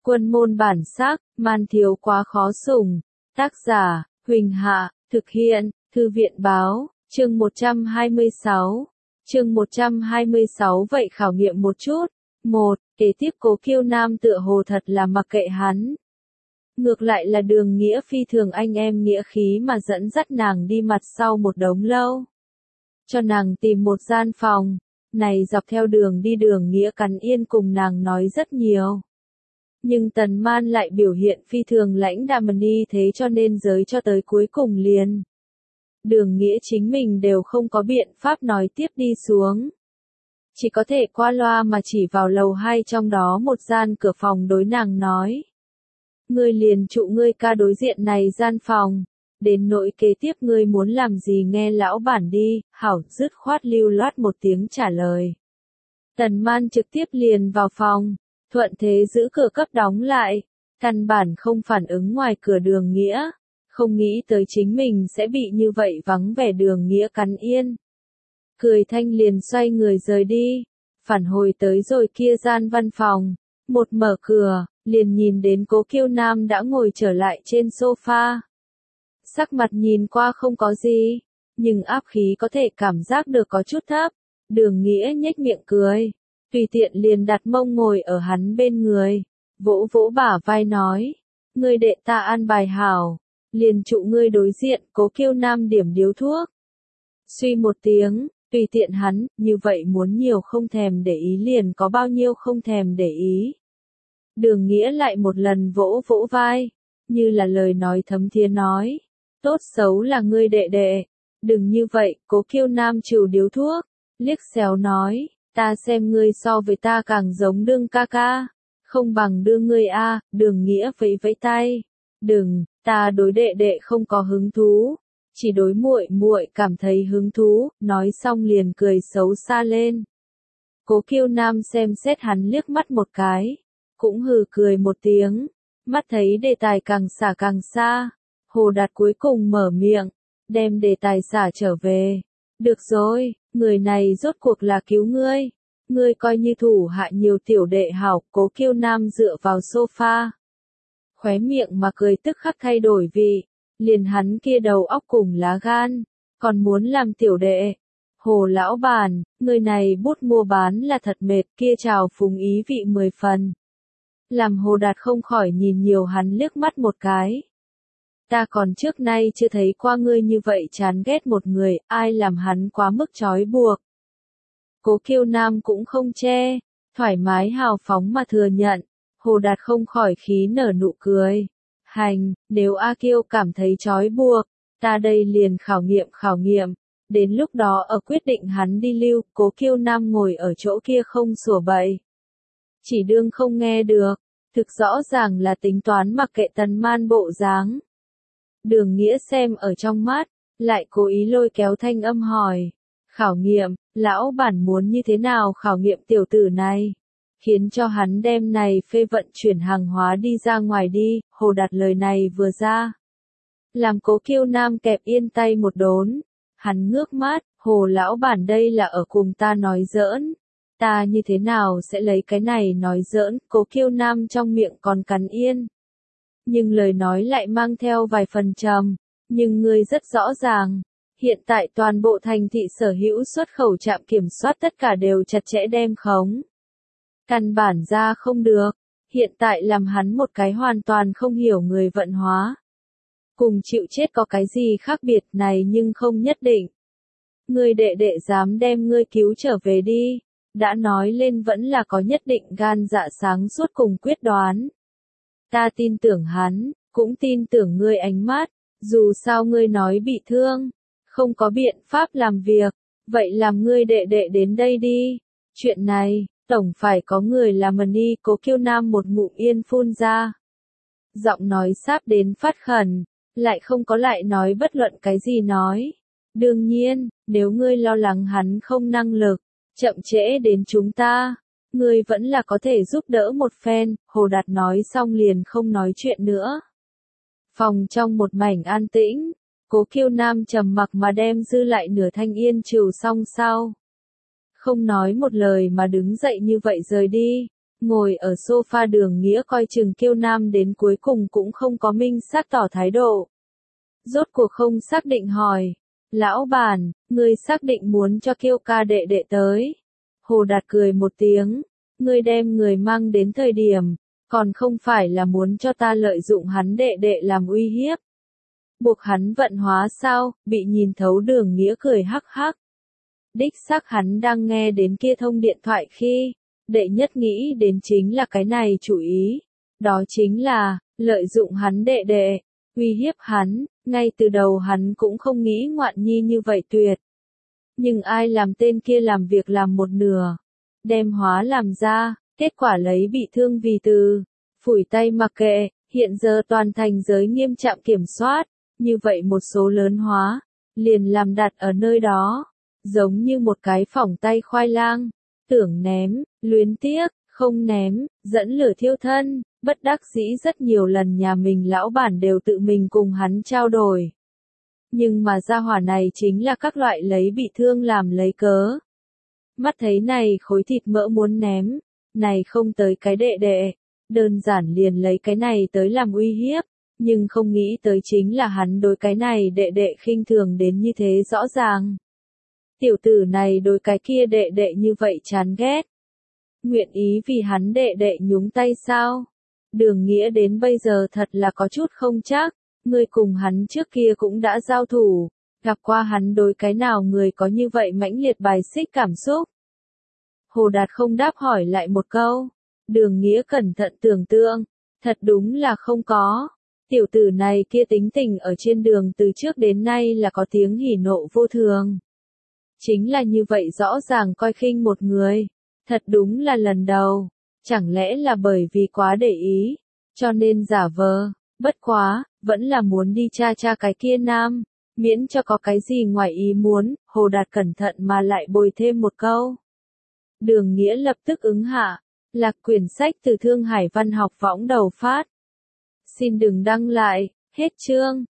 Quân môn bản sắc, man thiếu quá khó sủng. Tác giả, Huỳnh Hạ, thực hiện, Thư viện báo, chương 126. Chương 126 vậy khảo nghiệm một chút. 1. Kế tiếp Cố Kiêu Nam tựa hồ thật là mặc kệ hắn. Ngược lại là Đường Nghĩa phi thường anh em nghĩa khí mà dẫn dắt nàng đi mặt sau một đống lâu. Cho nàng tìm một gian phòng. Này dọc theo đường đi Đường Nghĩa cắn yên cùng nàng nói rất nhiều. Nhưng Tần Man lại biểu hiện phi thường lãnh đạm đi thế cho nên giới cho tới cuối cùng liền. Đường Nghĩa chính mình đều không có biện pháp nói tiếp đi xuống. Chỉ có thể qua loa mà chỉ vào lầu 2 trong đó một gian cửa phòng đối nàng nói. Ngươi liền trụ ngươi ca đối diện này gian phòng. Đến nỗi kế tiếp ngươi muốn làm gì nghe lão bản đi, hảo dứt khoát lưu loát một tiếng trả lời. Tần Man trực tiếp liền vào phòng, thuận thế giữ cửa cấp đóng lại, căn bản không phản ứng ngoài cửa Đường Nghĩa, không nghĩ tới chính mình sẽ bị như vậy vắng vẻ Đường Nghĩa cắn yên. Cười thanh liền xoay người rời đi, phản hồi tới rồi kia gian văn phòng, một mở cửa, liền nhìn đến Cố Kiêu Nam đã ngồi trở lại trên sofa. Sắc mặt nhìn qua không có gì, nhưng áp khí có thể cảm giác được có chút thấp. Đường Nghĩa nhếch miệng cười, tùy tiện liền đặt mông ngồi ở hắn bên người, vỗ vỗ bả vai nói, ngươi đệ ta an bài hảo, liền trụ ngươi đối diện. Cố Kiêu Nam điểm điếu thuốc. Suy một tiếng, tùy tiện hắn, như vậy muốn nhiều không thèm để ý liền có bao nhiêu không thèm để ý. Đường Nghĩa lại một lần vỗ vỗ vai, như là lời nói thấm thía nói, tốt xấu là ngươi đệ đệ, đừng như vậy. Cố Kiêu Nam chịu điếu thuốc, liếc xéo nói, ta xem ngươi so với ta càng giống Đương ca ca, không bằng đưa ngươi a. Đường Nghĩa vẫy vẫy tay, đừng, ta đối đệ đệ không có hứng thú, chỉ đối muội muội cảm thấy hứng thú. Nói xong liền cười xấu xa lên. Cố Kiêu Nam xem xét hắn liếc mắt một cái, cũng hừ cười một tiếng, mắt thấy đề tài càng xả càng xa. Hồ Đạt cuối cùng mở miệng, đem đề tài xả trở về. Được rồi, người này rốt cuộc là cứu ngươi. Ngươi coi như thủ hạ nhiều tiểu đệ hảo. Cố Kiêu Nam dựa vào sofa, khóe miệng mà cười tức khắc thay đổi vị. Liền hắn kia đầu óc cùng lá gan, còn muốn làm tiểu đệ. Hồ lão bản, người này bút mua bán là thật mệt, kia trào phúng ý vị 10 phần. Làm Hồ Đạt không khỏi nhìn nhiều hắn liếc mắt một cái. Ta còn trước nay chưa thấy qua ngươi như vậy chán ghét một người, ai làm hắn quá mức trói buộc. Cố Kiêu Nam cũng không che, thoải mái hào phóng mà thừa nhận. Hồ Đạt không khỏi khí nở nụ cười. Hành, nếu A Kiêu cảm thấy trói buộc, ta đây liền khảo nghiệm. Đến lúc đó ở quyết định hắn đi lưu. Cố Kiêu Nam ngồi ở chỗ kia không sủa bậy, chỉ đương không nghe được, thực rõ ràng là tính toán mặc kệ Tần Man bộ dáng. Đường Nghĩa xem ở trong mắt, lại cố ý lôi kéo thanh âm hỏi, khảo nghiệm, lão bản muốn như thế nào khảo nghiệm tiểu tử này, khiến cho hắn đem này phê vận chuyển hàng hóa đi ra ngoài đi. Hồ Đạt lời này vừa ra, làm Cố Kiêu Nam kẹp yên tay một đốn, hắn ngước mắt, Hồ lão bản đây là ở cùng ta nói giỡn, ta như thế nào sẽ lấy cái này nói giỡn. Cố Kiêu Nam trong miệng còn cắn yên, nhưng lời nói lại mang theo vài phần trầm, nhưng ngươi rất rõ ràng, hiện tại toàn bộ thành thị sở hữu xuất khẩu trạm kiểm soát tất cả đều chặt chẽ đem khống. Căn bản ra không được, hiện tại làm hắn một cái hoàn toàn không hiểu người vận hóa. Cùng chịu chết có cái gì khác biệt này nhưng không nhất định. Ngươi đệ đệ dám đem ngươi cứu trở về đi, đã nói lên vẫn là có nhất định gan dạ sáng suốt cùng quyết đoán. Ta tin tưởng hắn, cũng tin tưởng ngươi ánh mắt, dù sao ngươi nói bị thương, không có biện pháp làm việc, vậy làm ngươi đệ đệ đến đây đi. Chuyện này, tổng phải có người làm đi. Cố Kiêu Nam một ngụm yên phun ra, giọng nói sáp đến phát khẩn, lại không có lại nói bất luận cái gì nói. Đương nhiên, nếu ngươi lo lắng hắn không năng lực, chậm trễ đến chúng ta, ngươi vẫn là có thể giúp đỡ một phen. Hồ Đạt nói xong liền không nói chuyện nữa. Phòng trong một mảnh an tĩnh, Cố Kiêu Nam trầm mặc mà đem dư lại nửa thanh yên trừ xong sau. Không nói một lời mà đứng dậy như vậy rời đi. Ngồi ở sofa Đường Nghĩa coi chừng Kiêu Nam đến cuối cùng cũng không có minh xác tỏ thái độ. Rốt cuộc không xác định hỏi. Lão bản, ngươi xác định muốn cho Kiêu ca đệ đệ tới. Hồ Đạt cười một tiếng. Ngươi đem người mang đến thời điểm, còn không phải là muốn cho ta lợi dụng hắn đệ đệ làm uy hiếp. Buộc hắn vận hóa sao, bị nhìn thấu Đường Nghĩa cười hắc hắc. Đích xác hắn đang nghe đến kia thông điện thoại khi, đệ nhất nghĩ đến chính là cái này chủ ý. Đó chính là, lợi dụng hắn đệ đệ, uy hiếp hắn, ngay từ đầu hắn cũng không nghĩ ngoạn nhi như vậy tuyệt. Nhưng ai làm tên kia làm việc làm một nửa, đem hóa làm ra, kết quả lấy bị thương vì từ, phủi tay mặc kệ, hiện giờ toàn thành giới nghiêm trọng kiểm soát, như vậy một số lớn hóa, liền làm đặt ở nơi đó, giống như một cái phỏng tay khoai lang, tưởng ném, luyến tiếc, không ném, dẫn lửa thiêu thân, bất đắc dĩ rất nhiều lần nhà mình lão bản đều tự mình cùng hắn trao đổi. Nhưng mà gia hỏa này chính là các loại lấy bị thương làm lấy cớ. Mắt thấy này khối thịt mỡ muốn ném, này không tới cái đệ đệ, đơn giản liền lấy cái này tới làm uy hiếp, nhưng không nghĩ tới chính là hắn đối cái này đệ đệ khinh thường đến như thế rõ ràng. Tiểu tử này đối cái kia đệ đệ như vậy chán ghét. Nguyện ý vì hắn đệ đệ nhúng tay sao? Đường Nghĩa đến bây giờ thật là có chút không chắc, ngươi cùng hắn trước kia cũng đã giao thủ, gặp qua hắn đối cái nào người có như vậy mãnh liệt bài xích cảm xúc. Hồ Đạt không đáp hỏi lại một câu. Đường Nghĩa cẩn thận tưởng tượng, thật đúng là không có. Tiểu tử này kia tính tình ở trên đường từ trước đến nay là có tiếng hỉ nộ vô thường. Chính là như vậy rõ ràng coi khinh một người. Thật đúng là lần đầu. Chẳng lẽ là bởi vì quá để ý, cho nên giả vờ, bất quá, vẫn là muốn đi tra cái kia nam. Miễn cho có cái gì ngoài ý muốn, Hồ Đạt cẩn thận mà lại bồi thêm một câu. Đường Nghĩa lập tức ứng hạ. Lạc quyển sách từ Thương Hải Văn học võng đầu phát. Xin đừng đăng lại, hết chương.